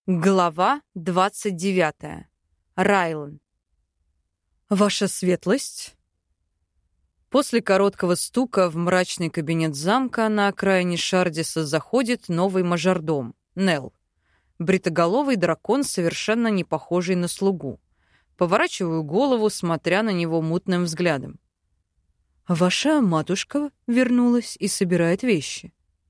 Глава 29. Райлан. «Ваша светлость?» После короткого стука в мрачный кабинет замка на окраине Шардиса заходит новый мажордом, Нел. Бритоголовый дракон, совершенно не похожий на слугу. Поворачиваю голову, смотря на него мутным взглядом. «Ваша матушка вернулась и собирает вещи».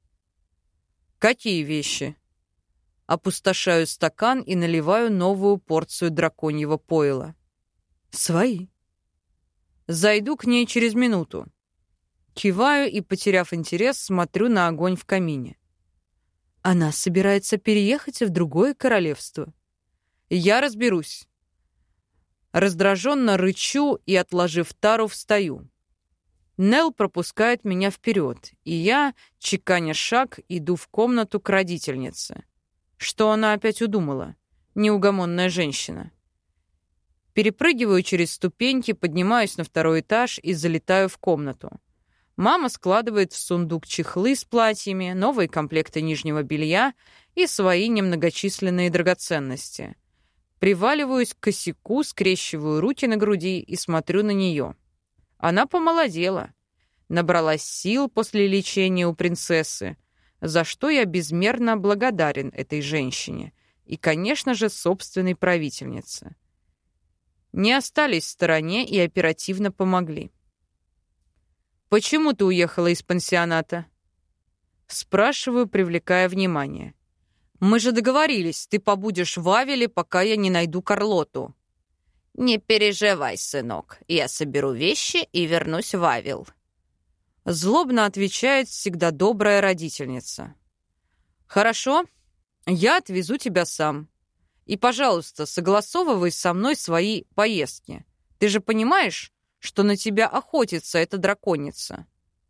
«Какие вещи?» Опустошаю стакан и наливаю новую порцию драконьего пойла. «Свои». Зайду к ней через минуту. Киваю и, потеряв интерес, смотрю на огонь в камине. Она собирается переехать в другое королевство. Я разберусь. Раздраженно рычу и, отложив тару, встаю. Нел пропускает меня вперед, и я, чеканя шаг, иду в комнату к родительнице. Что она опять удумала? Неугомонная женщина. Перепрыгиваю через ступеньки, поднимаюсь на второй этаж и залетаю в комнату. Мама складывает в сундук чехлы с платьями, новые комплекты нижнего белья и свои немногочисленные драгоценности. Приваливаюсь к косяку, скрещиваю руки на груди и смотрю на нее. Она помолодела. Набралась сил после лечения у принцессы, за что я безмерно благодарен этой женщине и, конечно же, собственной правительнице. Не остались в стороне и оперативно помогли. «Почему ты уехала из пансионата?» Спрашиваю, привлекая внимание. «Мы же договорились, ты побудешь в Авеле, пока я не найду Карлоту». «Не переживай, сынок, я соберу вещи и вернусь в Авел». Злобно отвечает всегда добрая родительница. «Хорошо, я отвезу тебя сам. И, пожалуйста, согласовывай со мной свои поездки. Ты же понимаешь, что на тебя охотится эта драконица?»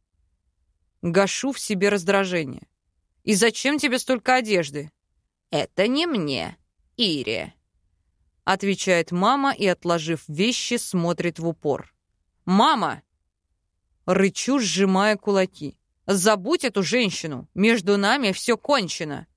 Гашу в себе раздражение. «И зачем тебе столько одежды?» «Это не мне, Ире», — отвечает мама и, отложив вещи, смотрит в упор. «Мама!» Рычу, сжимая кулаки. «Забудь эту женщину! Между нами все кончено!»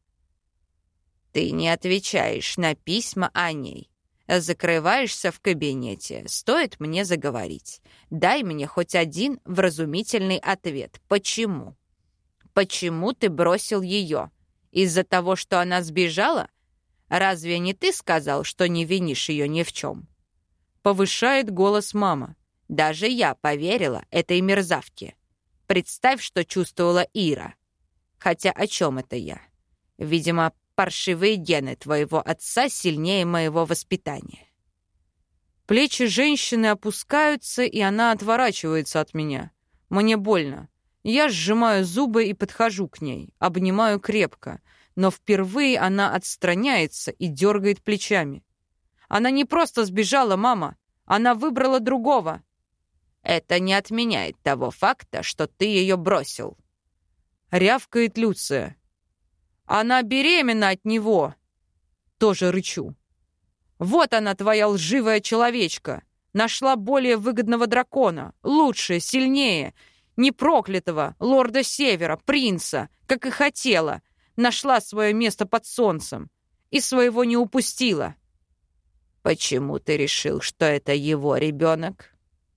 «Ты не отвечаешь на письма о ней. Закрываешься в кабинете. Стоит мне заговорить. Дай мне хоть один вразумительный ответ. Почему? Почему ты бросил ее? Из-за того, что она сбежала? Разве не ты сказал, что не винишь ее ни в чем?» Повышает голос мама. «Даже я поверила этой мерзавке. Представь, что чувствовала Ира. Хотя о чем это я? Видимо, паршивые гены твоего отца сильнее моего воспитания». Плечи женщины опускаются, и она отворачивается от меня. Мне больно. Я сжимаю зубы и подхожу к ней, обнимаю крепко, но впервые она отстраняется и дергает плечами. «Она не просто сбежала, мама. Она выбрала другого». «Это не отменяет того факта, что ты ее бросил», — рявкает Люция. «Она беременна от него!» Тоже рычу. «Вот она, твоя лживая человечка! Нашла более выгодного дракона, лучше, сильнее, не проклятого, лорда Севера, принца, как и хотела. Нашла свое место под солнцем и своего не упустила». «Почему ты решил, что это его ребенок?»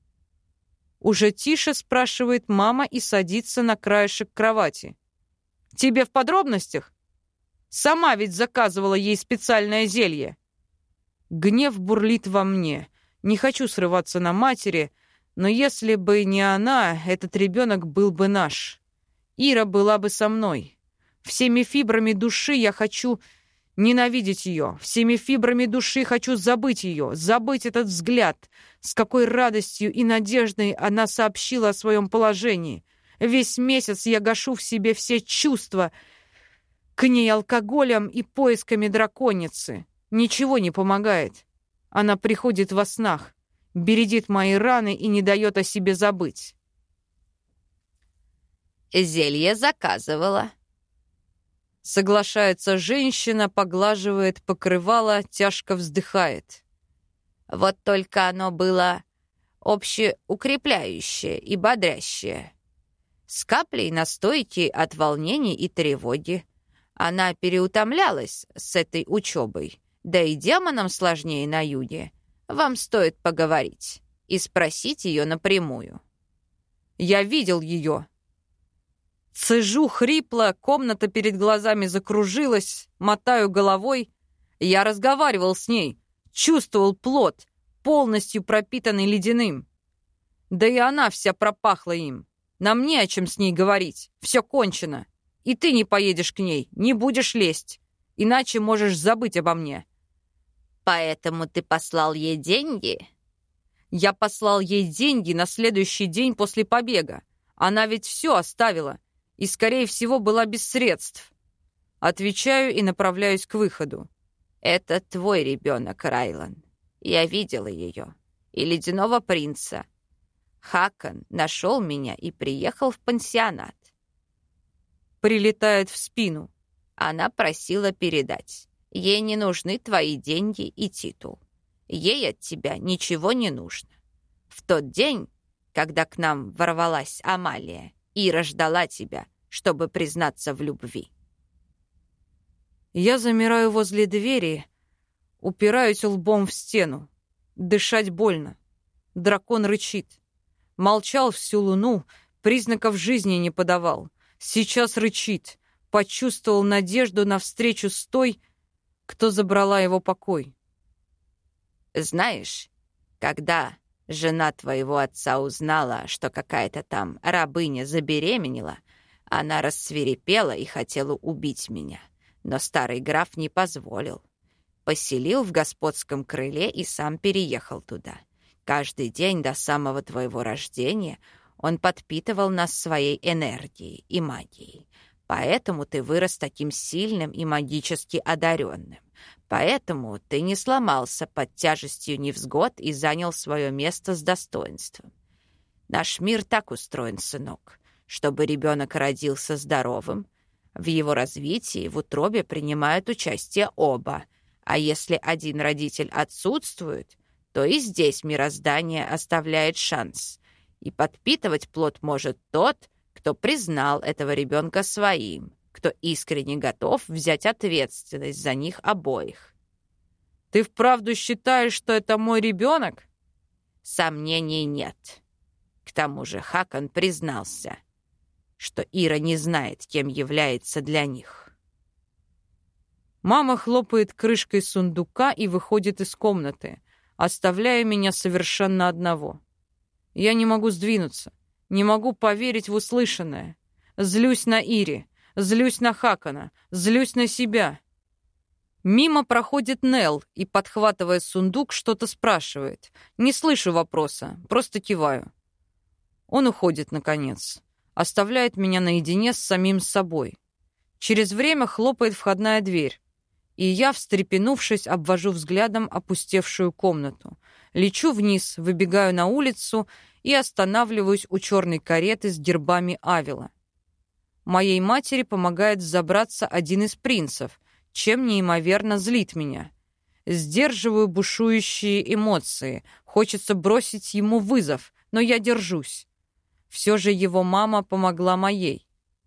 Уже тише спрашивает мама и садится на краешек кровати. «Тебе в подробностях? Сама ведь заказывала ей специальное зелье». Гнев бурлит во мне. Не хочу срываться на матери, но если бы не она, этот ребенок был бы наш. Ира была бы со мной. Всеми фибрами души я хочу ненавидеть ее. Всеми фибрами души хочу забыть ее, забыть этот взгляд, с какой радостью и надеждой она сообщила о своем положении. Весь месяц я гашу в себе все чувства к ней алкоголем и поисками драконицы. Ничего не помогает. Она приходит во снах, бередит мои раны и не дает о себе забыть. «Зелье заказывала». Соглашается женщина, поглаживает покрывало, тяжко вздыхает. «Вот только оно было общеукрепляющее и бодрящее, с каплей настойки от волнений и тревоги. Она переутомлялась с этой учебой. Да и демонам сложнее на юге. Вам стоит поговорить и спросить ее напрямую». «Я видел ее». Цежу хрипло, комната перед глазами закружилась, мотаю головой. Я разговаривал с ней, чувствовал плод, полностью пропитанный ледяным. Да и она вся пропахла им. Нам не о чем с ней говорить, все кончено. И ты не поедешь к ней, не будешь лезть, иначе можешь забыть обо мне». «Поэтому ты послал ей деньги?» Я послал ей деньги на следующий день после побега. Она ведь все оставила и, скорее всего, была без средств. Отвечаю и направляюсь к выходу. «Это твой ребенок, Райлан. Я видела ее. И ледяного принца. Хакон нашел меня и приехал в пансионат». Прилетает в спину. Она просила передать. Ей не нужны твои деньги и титул. Ей от тебя ничего не нужно. В тот день, когда к нам ворвалась Амалия, Ира ждала тебя, чтобы признаться в любви. Я замираю возле двери, упираюсь лбом в стену. Дышать больно. Дракон рычит. Молчал всю луну, признаков жизни не подавал. Сейчас рычит. Почувствовал надежду на встречу с той, кто забрала его покой. Знаешь, когда жена твоего отца узнала, что какая-то там рабыня забеременела, она рассвирепела и хотела убить меня. Но старый граф не позволил. Поселил в господском крыле и сам переехал туда. Каждый день до самого твоего рождения он подпитывал нас своей энергией и магией. Поэтому ты вырос таким сильным и магически одаренным. Поэтому ты не сломался под тяжестью невзгод и занял свое место с достоинством. Наш мир так устроен, сынок, чтобы ребенок родился здоровым. В его развитии в утробе принимают участие оба, а если один родитель отсутствует, то и здесь мироздание оставляет шанс. И подпитывать плод может тот, кто признал этого ребенка своим, кто искренне готов взять ответственность за них обоих. Ты вправду считаешь, что это мой ребенок? Сомнений нет. К тому же Хакон признался, что Ира не знает, кем является для них. Мама хлопает крышкой сундука и выходит из комнаты, оставляя меня совершенно одного. Я не могу сдвинуться, не могу поверить в услышанное. Злюсь на Ире, злюсь на Хакона, злюсь на себя. Мимо проходит Нелл и, подхватывая сундук, что-то спрашивает. Не слышу вопроса, просто киваю. Он уходит, наконец. Оставляет меня наедине с самим собой. Через время хлопает входная дверь, и я, встрепенувшись, обвожу взглядом опустевшую комнату. Лечу вниз, выбегаю на улицу и останавливаюсь у черной кареты с гербами Авила. Моей матери помогает взобраться один из принцев, чем неимоверно злит меня. Сдерживаю бушующие эмоции. Хочется бросить ему вызов, но я держусь. Все же его мама помогла моей.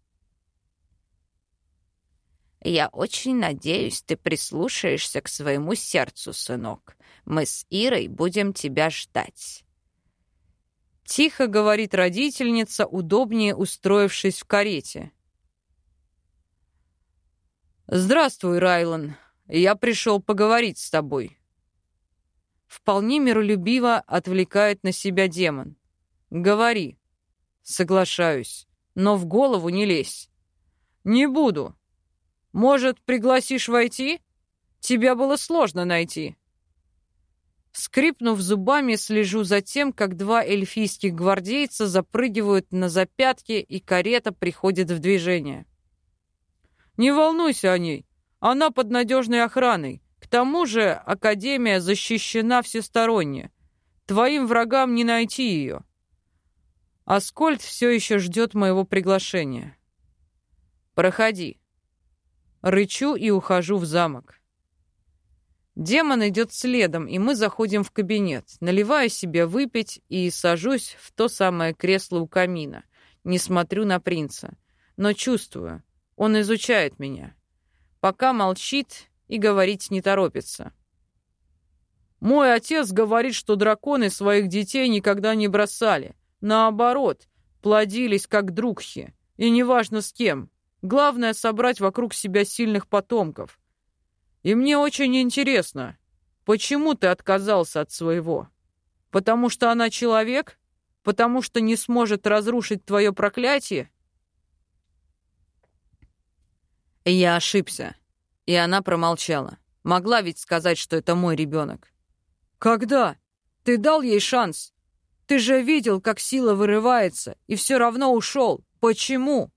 «Я очень надеюсь, ты прислушаешься к своему сердцу, сынок. Мы с Ирой будем тебя ждать». Тихо говорит родительница, удобнее устроившись в карете. «Здравствуй, Райлан. Я пришел поговорить с тобой». Вполне миролюбиво отвлекает на себя демон. «Говори». Соглашаюсь, но в голову не лезь. «Не буду. Может, пригласишь войти? Тебя было сложно найти». Скрипнув зубами, слежу за тем, как два эльфийских гвардейца запрыгивают на запятки, и карета приходит в движение. «Не волнуйся о ней. Она под надежной охраной. К тому же Академия защищена всесторонне. Твоим врагам не найти ее». Аскольд все еще ждет моего приглашения. «Проходи». Рычу и ухожу в замок. Демон идет следом, и мы заходим в кабинет. Наливаю себе выпить и сажусь в то самое кресло у камина. Не смотрю на принца, но чувствую, он изучает меня. Пока молчит и говорить не торопится. Мой отец говорит, что драконы своих детей никогда не бросали. Наоборот, плодились как другхи. И неважно с кем. Главное — собрать вокруг себя сильных потомков. И мне очень интересно, почему ты отказался от своего? Потому что она человек? Потому что не сможет разрушить твое проклятие? Я ошибся. И она промолчала. Могла ведь сказать, что это мой ребенок. Когда? Ты дал ей шанс? Ты же видел, как сила вырывается, и все равно ушел. Почему?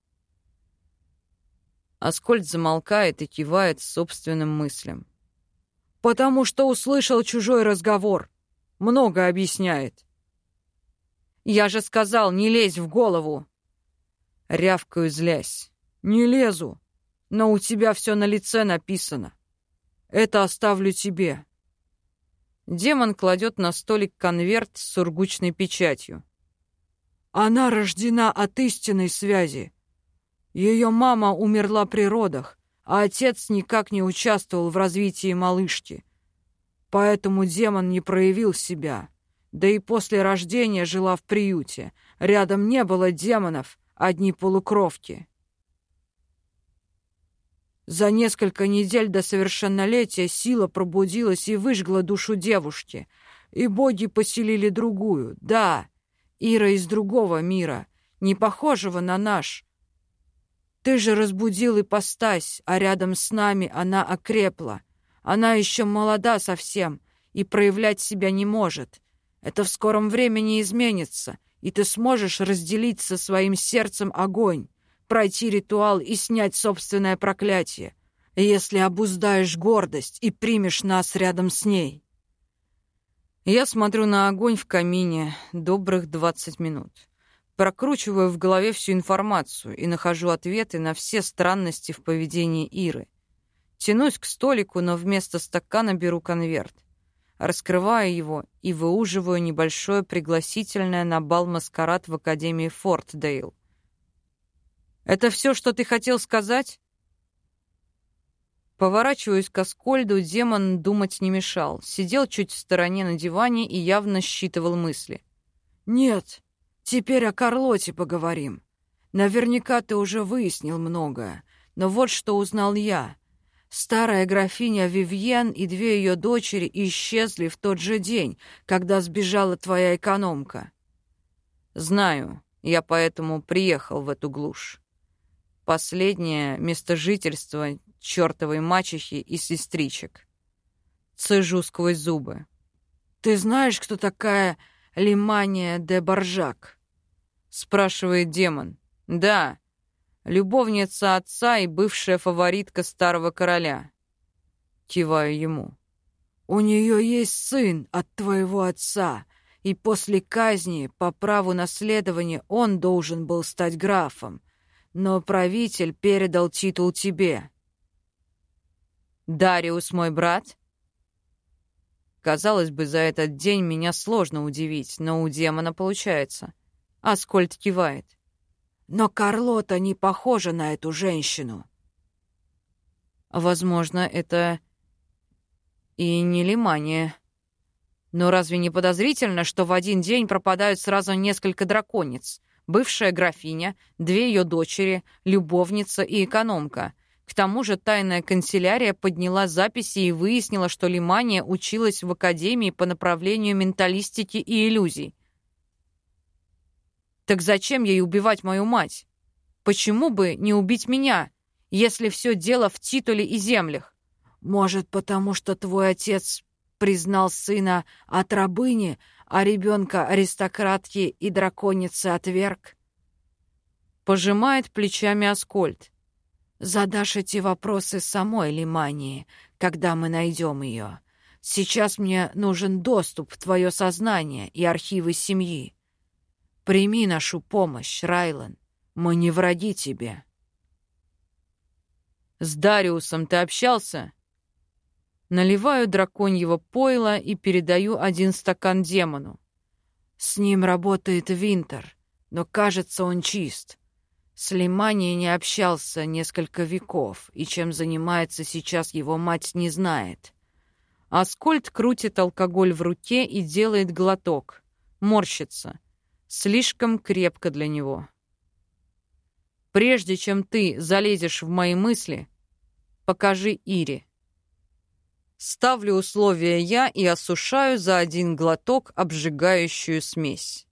Аскольд замолкает и кивает собственным мыслям. Потому что услышал чужой разговор. Много объясняет. Я же сказал, не лезь в голову. Рявкаю, злясь. Не лезу, но у тебя все на лице написано. Это оставлю тебе. Демон кладет на столик конверт с сургучной печатью. Она рождена от истинной связи. Ее мама умерла при родах, а отец никак не участвовал в развитии малышки. Поэтому демон не проявил себя. Да и после рождения жила в приюте. Рядом не было демонов, одни полукровки. За несколько недель до совершеннолетия сила пробудилась и выжгла душу девушки. И боги поселили другую. Да, Ира из другого мира, не похожего на наш. Ты же разбудил ипостась, а рядом с нами она окрепла. Она еще молода совсем и проявлять себя не может. Это в скором времени изменится, и ты сможешь разделить со своим сердцем огонь, пройти ритуал и снять собственное проклятие, если обуздаешь гордость и примешь нас рядом с ней. Я смотрю на огонь в камине добрых 20 минут. Прокручиваю в голове всю информацию и нахожу ответы на все странности в поведении Иры. Тянусь к столику, но вместо стакана беру конверт. Раскрываю его и выуживаю небольшое пригласительное на бал-маскарад в Академии Фортдейл. «Это все, что ты хотел сказать?» Поворачиваюсь к Аскольду, демон думать не мешал. Сидел чуть в стороне на диване и явно считывал мысли. «Нет, теперь о Карлоте поговорим. Наверняка ты уже выяснил многое, но вот что узнал я. Старая графиня Вивьен и 2 ее дочери исчезли в тот же день, когда сбежала твоя экономка. Знаю, я поэтому приехал в эту глушь. Последнее место жительства чертовой мачехи и сестричек. Цежу сквозь зубы. Ты знаешь, кто такая Лимания де Баржак? Спрашивает демон. Да. Любовница отца и бывшая фаворитка старого короля. Киваю ему. У нее есть сын от твоего отца, и после казни по праву наследования он должен был стать графом, но правитель передал титул тебе. Дариус мой брат? Казалось бы, за этот день меня сложно удивить, но у демона получается. Аскольд кивает. Но Карлота не похожа на эту женщину. Возможно, это и не Лимания. Но разве не подозрительно, что в один день пропадают сразу несколько драконниц? Бывшая графиня, 2 ее дочери, любовница и экономка. К тому же тайная канцелярия подняла записи и выяснила, что Лимания училась в академии по направлению менталистики и иллюзий. Так зачем ей убивать мою мать? Почему бы не убить меня, если все дело в титуле и землях? Может, потому что твой отец признал сына от рабыни, а ребенка аристократки и драконицы отверг? Пожимает плечами Аскольд. Задашь эти вопросы самой Лимании, когда мы найдем ее. Сейчас мне нужен доступ в твое сознание и архивы семьи. Прими нашу помощь, Райлан. Мы не враги тебе. С Дариусом ты общался? Наливаю драконьего пойла и передаю 1 стакан демону. С ним работает Винтер, но, кажется, он чист. С Лимани не общался несколько веков, и чем занимается сейчас его мать, не знает. Аскольд крутит алкоголь в руке и делает глоток. Морщится. Слишком крепко для него. Прежде чем ты залезешь в мои мысли, покажи Ире. Ставлю условия я и осушаю за один глоток обжигающую смесь.